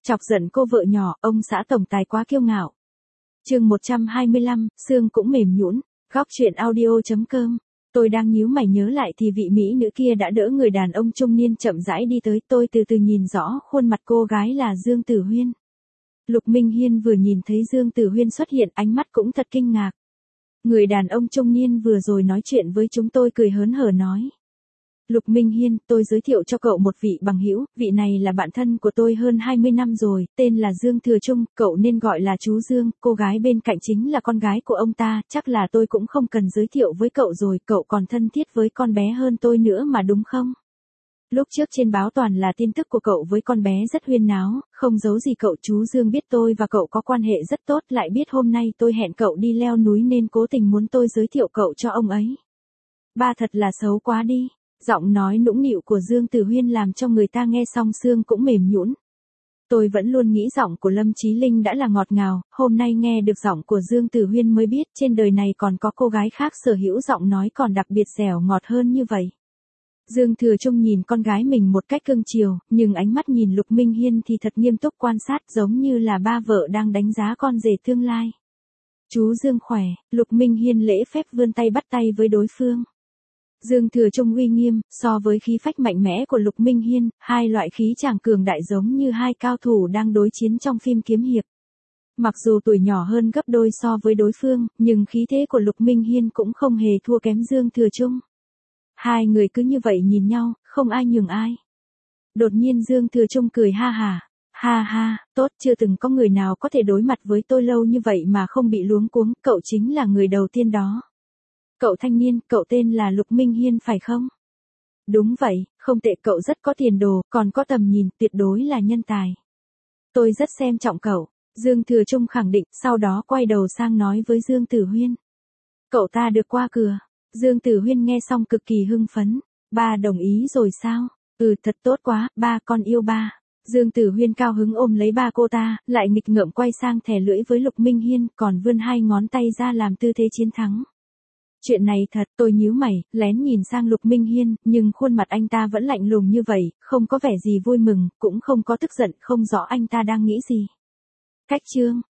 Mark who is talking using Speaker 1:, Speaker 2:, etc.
Speaker 1: Chọc giận cô vợ nhỏ, ông xã tổng tài quá kiêu ngạo. Chương 125, xương cũng mềm nhũn. Góc truyện audio.com. Tôi đang nhíu mày nhớ lại thì vị mỹ nữ kia đã đỡ người đàn ông trung niên chậm rãi đi tới, tôi từ từ nhìn rõ khuôn mặt cô gái là Dương Tử Huyên. Lục Minh Hiên vừa nhìn thấy Dương Tử Huyên xuất hiện, ánh mắt cũng thật kinh ngạc. Người đàn ông trung niên vừa rồi nói chuyện với chúng tôi cười hớn hở nói. Lục Minh Hiên, tôi giới thiệu cho cậu một vị bằng hữu, vị này là bạn thân của tôi hơn 20 năm rồi, tên là Dương Thừa Trung, cậu nên gọi là chú Dương, cô gái bên cạnh chính là con gái của ông ta, chắc là tôi cũng không cần giới thiệu với cậu rồi, cậu còn thân thiết với con bé hơn tôi nữa mà đúng không? Lúc trước trên báo toàn là tin tức của cậu với con bé rất huyên náo, không giấu gì cậu. Chú Dương biết tôi và cậu có quan hệ rất tốt, lại biết hôm nay tôi hẹn cậu đi leo núi nên cố tình muốn tôi giới thiệu cậu cho ông ấy. Ba thật là xấu quá đi. Giọng nói nũng nịu của Dương Tử Huyên làm cho người ta nghe xong xương cũng mềm nhũn. Tôi vẫn luôn nghĩ giọng của Lâm Chí Linh đã là ngọt ngào, hôm nay nghe được giọng của Dương Tử Huyên mới biết trên đời này còn có cô gái khác sở hữu giọng nói còn đặc biệt dẻo ngọt hơn như vậy. Dương Thừa Trung nhìn con gái mình một cách cưng chiều, nhưng ánh mắt nhìn Lục Minh Hiên thì thật nghiêm túc quan sát, giống như là ba vợ đang đánh giá con rể tương lai. Chú Dương khỏe, Lục Minh Hiên lễ phép vươn tay bắt tay với đối phương. Dương Thừa Trung uy nghiêm, so với khí phách mạnh mẽ của Lục Minh Hiên, hai loại khí chàng cường đại giống như hai cao thủ đang đối chiến trong phim kiếm hiệp. Mặc dù tuổi nhỏ hơn gấp đôi so với đối phương, nhưng khí thế của Lục Minh Hiên cũng không hề thua kém Dương Thừa Trung. Hai người cứ như vậy nhìn nhau, không ai nhường ai. Đột nhiên Dương Thừa Trung cười ha hả. Ha ha, tốt, chưa từng có người nào có thể đối mặt với tôi lâu như vậy mà không bị luống cuống, cậu chính là người đầu tiên đó. Cậu thanh niên, cậu tên là Lục Minh Hiên phải không? Đúng vậy, không tệ, cậu rất có tiền đồ, còn có tầm nhìn, tuyệt đối là nhân tài. Tôi rất xem trọng cậu, Dương Thừa Trung khẳng định, sau đó quay đầu sang nói với Dương Tử Huyên. Cậu ta được qua cửa. Dương Tử Huyên nghe xong cực kỳ hưng phấn. Ba đồng ý rồi sao? Ừ, thật tốt quá, ba, con yêu ba. Dương Tử Huyên cao hứng ôm lấy ba cô ta, lại nghịch ngợm quay sang thè lưỡi với Lục Minh Hiên, còn vươn hai ngón tay ra làm tư thế chiến thắng. Chuyện này thật, tôi nhíu mày, lén nhìn sang Lục Minh Hiên, nhưng khuôn mặt anh ta vẫn lạnh lùng như vậy, không có vẻ gì vui mừng, cũng không có tức giận, không rõ anh ta đang nghĩ gì. Cách chương.